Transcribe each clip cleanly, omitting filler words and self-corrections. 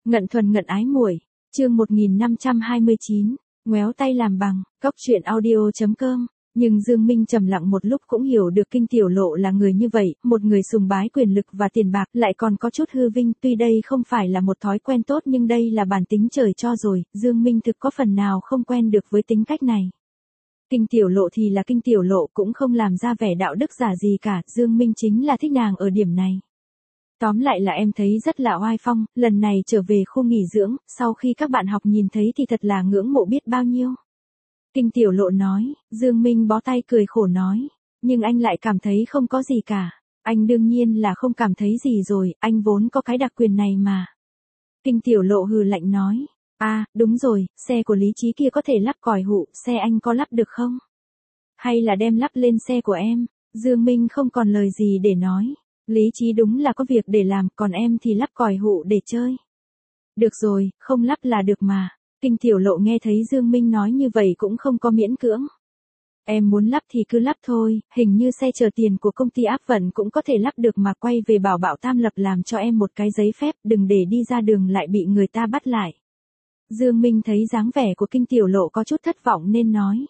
Ngận thuần ngận ái muội, chương 1529, ngoéo tay làm bằng, cóc truyện audio.com. Nhưng Dương Minh trầm lặng một lúc cũng hiểu được Kinh Tiểu Lộ là người như vậy, một người sùng bái quyền lực và tiền bạc, lại còn có chút hư vinh, tuy đây không phải là một thói quen tốt nhưng đây là bản tính trời cho rồi, Dương Minh thực có phần nào không quen được với tính cách này. Kinh Tiểu Lộ thì là Kinh Tiểu Lộ, cũng không làm ra vẻ đạo đức giả gì cả, Dương Minh chính là thích nàng ở điểm này. Tóm lại là em thấy rất là oai phong, lần này trở về khu nghỉ dưỡng, sau khi các bạn học nhìn thấy thì thật là ngưỡng mộ biết bao nhiêu. Kinh Tiểu Lộ nói, Dương Minh bó tay cười khổ nói, nhưng anh lại cảm thấy không có gì cả. Anh đương nhiên là không cảm thấy gì rồi, anh vốn có cái đặc quyền này mà. Kinh Tiểu Lộ hừ lạnh nói, đúng rồi, xe của Lý Chí kia có thể lắp còi hụ, xe anh có lắp được không? Hay là đem lắp lên xe của em? Dương Minh không còn lời gì để nói. Lý Chí đúng là có việc để làm, còn em thì lắp còi hụ để chơi. Được rồi, không lắp là được mà. Kinh Tiểu Lộ nghe thấy Dương Minh nói như vậy cũng không có miễn cưỡng. Em muốn lắp thì cứ lắp thôi, hình như xe chờ tiền của công ty áp vận cũng có thể lắp được mà, quay về bảo Bảo Tam Lập làm cho em một cái giấy phép, đừng để đi ra đường lại bị người ta bắt lại. Dương Minh thấy dáng vẻ của Kinh Tiểu Lộ có chút thất vọng nên nói.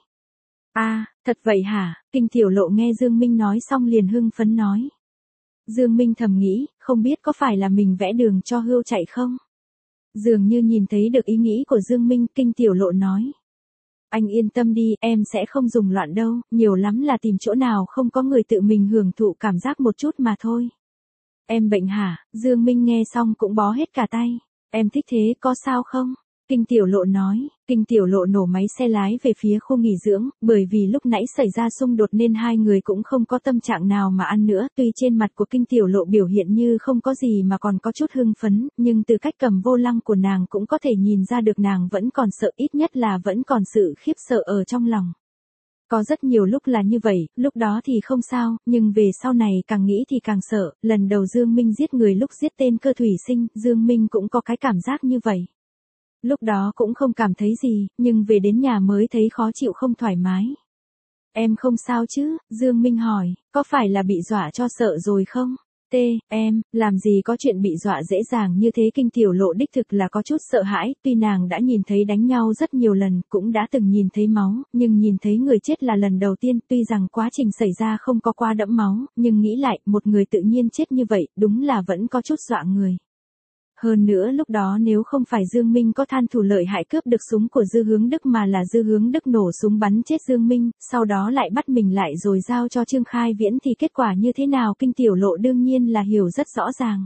Thật vậy hả? Kinh Tiểu Lộ nghe Dương Minh nói xong liền hưng phấn nói. Dương Minh thầm nghĩ, không biết có phải là mình vẽ đường cho hươu chạy không? Dường như nhìn thấy được ý nghĩ của Dương Minh, Kinh Tiểu Lộ nói. Anh yên tâm đi, em sẽ không dùng loạn đâu, nhiều lắm là tìm chỗ nào không có người tự mình hưởng thụ cảm giác một chút mà thôi. Em bệnh hả? Dương Minh nghe xong cũng bó hết cả tay. Em thích thế, có sao không? Kinh Tiểu Lộ nói. Kinh Tiểu Lộ nổ máy xe lái về phía khu nghỉ dưỡng, bởi vì lúc nãy xảy ra xung đột nên hai người cũng không có tâm trạng nào mà ăn nữa, tuy trên mặt của Kinh Tiểu Lộ biểu hiện như không có gì mà còn có chút hưng phấn, nhưng từ cách cầm vô lăng của nàng cũng có thể nhìn ra được nàng vẫn còn sợ, ít nhất là vẫn còn sự khiếp sợ ở trong lòng. Có rất nhiều lúc là như vậy, lúc đó thì không sao, nhưng về sau này càng nghĩ thì càng sợ, lần đầu Dương Minh giết người lúc giết tên Cơ Thủy Sinh, Dương Minh cũng có cái cảm giác như vậy. Lúc đó cũng không cảm thấy gì, nhưng về đến nhà mới thấy khó chịu không thoải mái. Em không sao chứ? Dương Minh hỏi, có phải là bị dọa cho sợ rồi không? Em, làm gì có chuyện bị dọa dễ dàng như thế. Kinh Tiểu Lộ đích thực là có chút sợ hãi, tuy nàng đã nhìn thấy đánh nhau rất nhiều lần, cũng đã từng nhìn thấy máu, nhưng nhìn thấy người chết là lần đầu tiên, tuy rằng quá trình xảy ra không có quá đẫm máu, nhưng nghĩ lại, một người tự nhiên chết như vậy, đúng là vẫn có chút dọa người. Hơn nữa lúc đó nếu không phải Dương Minh có than thủ lợi hại cướp được súng của Dư Hướng Đức mà là Dư Hướng Đức nổ súng bắn chết Dương Minh, sau đó lại bắt mình lại rồi giao cho Trương Khai Viễn thì kết quả như thế nào Kinh Tiểu Lộ đương nhiên là hiểu rất rõ ràng.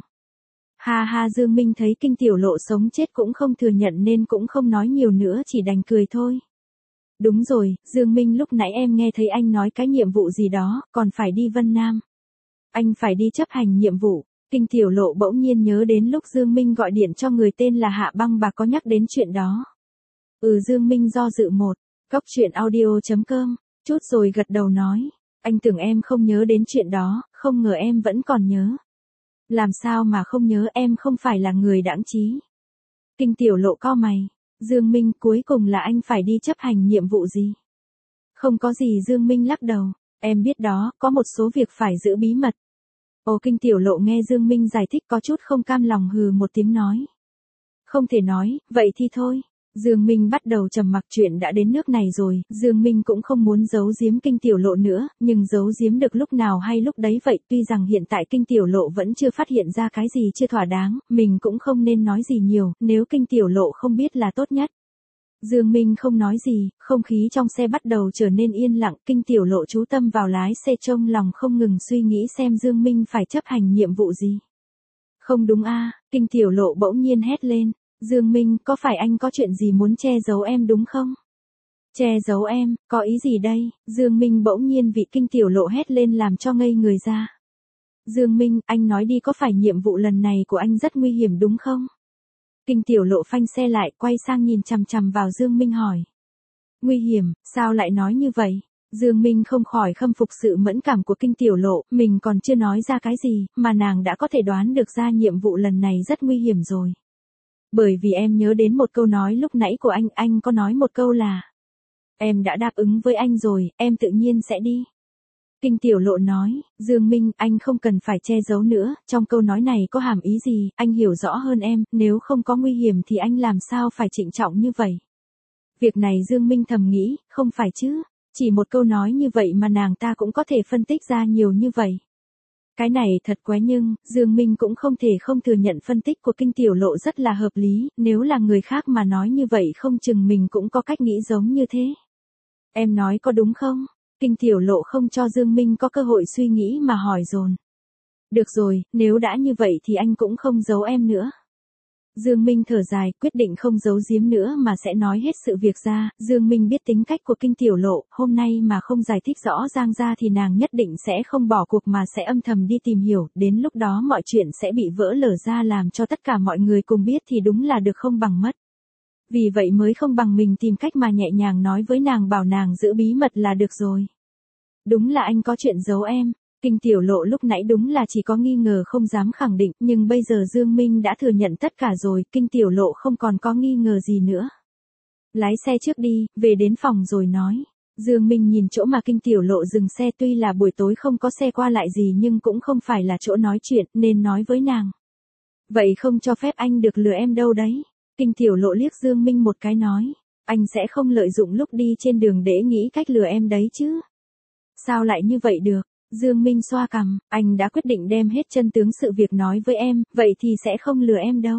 Dương Minh thấy Kinh Tiểu Lộ sống chết cũng không thừa nhận nên cũng không nói nhiều nữa, chỉ đành cười thôi. Đúng rồi, Dương Minh, lúc nãy em nghe thấy anh nói cái nhiệm vụ gì đó, còn phải đi Vân Nam. Anh phải đi chấp hành nhiệm vụ. Kinh Tiểu Lộ bỗng nhiên nhớ đến lúc Dương Minh gọi điện cho người tên là Hạ Băng Bạc có nhắc đến chuyện đó. Dương Minh do dự một, cóc truyện audio.com, chút rồi gật đầu nói, anh tưởng em không nhớ đến chuyện đó, không ngờ em vẫn còn nhớ. Làm sao mà không nhớ, em không phải là người đãng trí. Kinh Tiểu Lộ cau mày, Dương Minh, cuối cùng là anh phải đi chấp hành nhiệm vụ gì? Không có gì. Dương Minh lắc đầu, em biết đó, có một số việc phải giữ bí mật. Kinh Tiểu Lộ nghe Dương Minh giải thích có chút không cam lòng, hừ một tiếng nói. Không thể nói, vậy thì thôi. Dương Minh bắt đầu trầm mặc, chuyện đã đến nước này rồi, Dương Minh cũng không muốn giấu giếm Kinh Tiểu Lộ nữa, nhưng giấu giếm được lúc nào hay lúc đấy vậy, tuy rằng hiện tại Kinh Tiểu Lộ vẫn chưa phát hiện ra cái gì chưa thỏa đáng, mình cũng không nên nói gì nhiều, nếu Kinh Tiểu Lộ không biết là tốt nhất. Dương Minh không nói gì, không khí trong xe bắt đầu trở nên yên lặng, Kinh Tiểu Lộ chú tâm vào lái xe, trong lòng không ngừng suy nghĩ xem Dương Minh phải chấp hành nhiệm vụ gì. Không đúng Kinh Tiểu Lộ bỗng nhiên hét lên, Dương Minh, có phải anh có chuyện gì muốn che giấu em đúng không? Che giấu em, có ý gì đây? Dương Minh bỗng nhiên vì Kinh Tiểu Lộ hét lên làm cho ngây người ra. Dương Minh, anh nói đi, có phải nhiệm vụ lần này của anh rất nguy hiểm đúng không? Kinh Tiểu Lộ phanh xe lại, quay sang nhìn chằm chằm vào Dương Minh hỏi. Nguy hiểm, sao lại nói như vậy? Dương Minh không khỏi khâm phục sự mẫn cảm của Kinh Tiểu Lộ, mình còn chưa nói ra cái gì, mà nàng đã có thể đoán được ra nhiệm vụ lần này rất nguy hiểm rồi. Bởi vì em nhớ đến một câu nói lúc nãy của anh có nói một câu là. Em đã đáp ứng với anh rồi, em tự nhiên sẽ đi. Kinh Tiểu Lộ nói, Dương Minh, anh không cần phải che giấu nữa, trong câu nói này có hàm ý gì, anh hiểu rõ hơn em, nếu không có nguy hiểm thì anh làm sao phải trịnh trọng như vậy. Việc này Dương Minh thầm nghĩ, không phải chứ, chỉ một câu nói như vậy mà nàng ta cũng có thể phân tích ra nhiều như vậy. Cái này thật quái nhưng, Dương Minh cũng không thể không thừa nhận phân tích của Kinh Tiểu Lộ rất là hợp lý, nếu là người khác mà nói như vậy không chừng mình cũng có cách nghĩ giống như thế. Em nói có đúng không? Kinh Tiểu Lộ không cho Dương Minh có cơ hội suy nghĩ mà hỏi dồn. Được rồi, nếu đã như vậy thì anh cũng không giấu em nữa. Dương Minh thở dài, quyết định không giấu giếm nữa mà sẽ nói hết sự việc ra. Dương Minh biết tính cách của Kinh Tiểu Lộ, hôm nay mà không giải thích rõ ràng ra thì nàng nhất định sẽ không bỏ cuộc mà sẽ âm thầm đi tìm hiểu, đến lúc đó mọi chuyện sẽ bị vỡ lở ra làm cho tất cả mọi người cùng biết thì đúng là được không bằng mất. Vì vậy mới không bằng mình tìm cách mà nhẹ nhàng nói với nàng bảo nàng giữ bí mật là được rồi. Đúng là anh có chuyện giấu em. Kinh Tiểu Lộ lúc nãy đúng là chỉ có nghi ngờ không dám khẳng định, nhưng bây giờ Dương Minh đã thừa nhận tất cả rồi, Kinh Tiểu Lộ không còn có nghi ngờ gì nữa. Lái xe trước đi, về đến phòng rồi nói. Dương Minh nhìn chỗ mà Kinh Tiểu Lộ dừng xe, tuy là buổi tối không có xe qua lại gì nhưng cũng không phải là chỗ nói chuyện, nên nói với nàng. Vậy không cho phép anh được lừa em đâu đấy. Kinh Tiểu Lộ liếc Dương Minh một cái nói. Anh sẽ không lợi dụng lúc đi trên đường để nghĩ cách lừa em đấy chứ. Sao lại như vậy được? Dương Minh xoa cằm, anh đã quyết định đem hết chân tướng sự việc nói với em, vậy thì sẽ không lừa em đâu.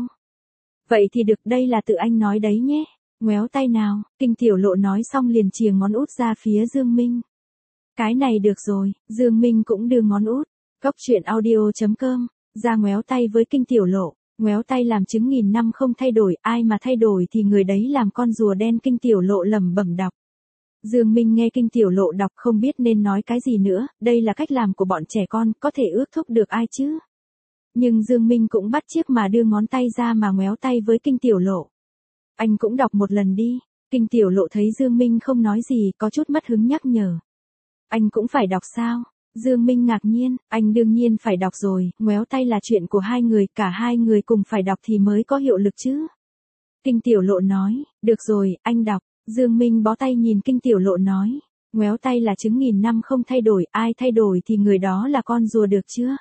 Vậy thì được, đây là tự anh nói đấy nhé. Ngoéo tay nào, Kinh Tiểu Lộ nói xong liền chìa ngón út ra phía Dương Minh. Cái này được rồi, Dương Minh cũng đưa ngón út. Cốc truyện audio.com, ra ngoéo tay với Kinh Tiểu Lộ. Ngoéo tay làm chứng 1000 năm không thay đổi, ai mà thay đổi thì người đấy làm con rùa đen. Kinh Tiểu Lộ lẩm bẩm đọc. Dương Minh nghe Kinh Tiểu Lộ đọc không biết nên nói cái gì nữa, đây là cách làm của bọn trẻ con, có thể ước thúc được ai chứ. Nhưng Dương Minh cũng bắt chước mà đưa ngón tay ra mà ngoéo tay với Kinh Tiểu Lộ. Anh cũng đọc một lần đi. Kinh Tiểu Lộ thấy Dương Minh không nói gì, có chút mất hứng nhắc nhở. Anh cũng phải đọc sao? Dương Minh ngạc nhiên, anh đương nhiên phải đọc rồi, ngoéo tay là chuyện của hai người, cả hai người cùng phải đọc thì mới có hiệu lực chứ. Kinh Tiểu Lộ nói, được rồi, anh đọc. Dương Minh bó tay nhìn Kinh Tiểu Lộ nói, ngoéo tay là chứng 1000 năm không thay đổi, ai thay đổi thì người đó là con rùa được chưa?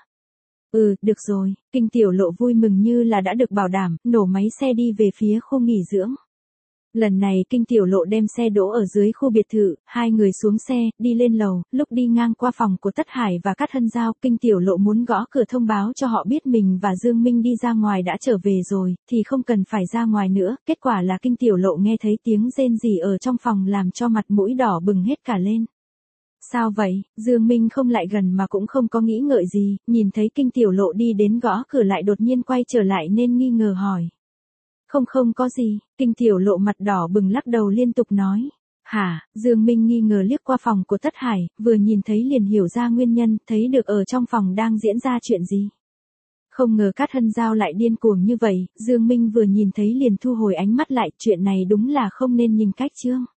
Được rồi, Kinh Tiểu Lộ vui mừng như là đã được bảo đảm, nổ máy xe đi về phía khu nghỉ dưỡng. Lần này Kinh Tiểu Lộ đem xe đỗ ở dưới khu biệt thự, hai người xuống xe, đi lên lầu, lúc đi ngang qua phòng của Tất Hải và Cát Hân Giao, Kinh Tiểu Lộ muốn gõ cửa thông báo cho họ biết mình và Dương Minh đi ra ngoài đã trở về rồi, thì không cần phải ra ngoài nữa, kết quả là Kinh Tiểu Lộ nghe thấy tiếng rên rỉ ở trong phòng làm cho mặt mũi đỏ bừng hết cả lên. Sao vậy? Dương Minh không lại gần mà cũng không có nghĩ ngợi gì, nhìn thấy Kinh Tiểu Lộ đi đến gõ cửa lại đột nhiên quay trở lại nên nghi ngờ hỏi. Không có gì, Kinh Tiểu Lộ mặt đỏ bừng lắc đầu liên tục nói. Hả? Dương Minh nghi ngờ liếc qua phòng của Tất Hải, vừa nhìn thấy liền hiểu ra nguyên nhân, thấy được ở trong phòng đang diễn ra chuyện gì. Không ngờ Cát Hân Giao lại điên cuồng như vậy, Dương Minh vừa nhìn thấy liền thu hồi ánh mắt lại, chuyện này đúng là không nên nhìn cách chương.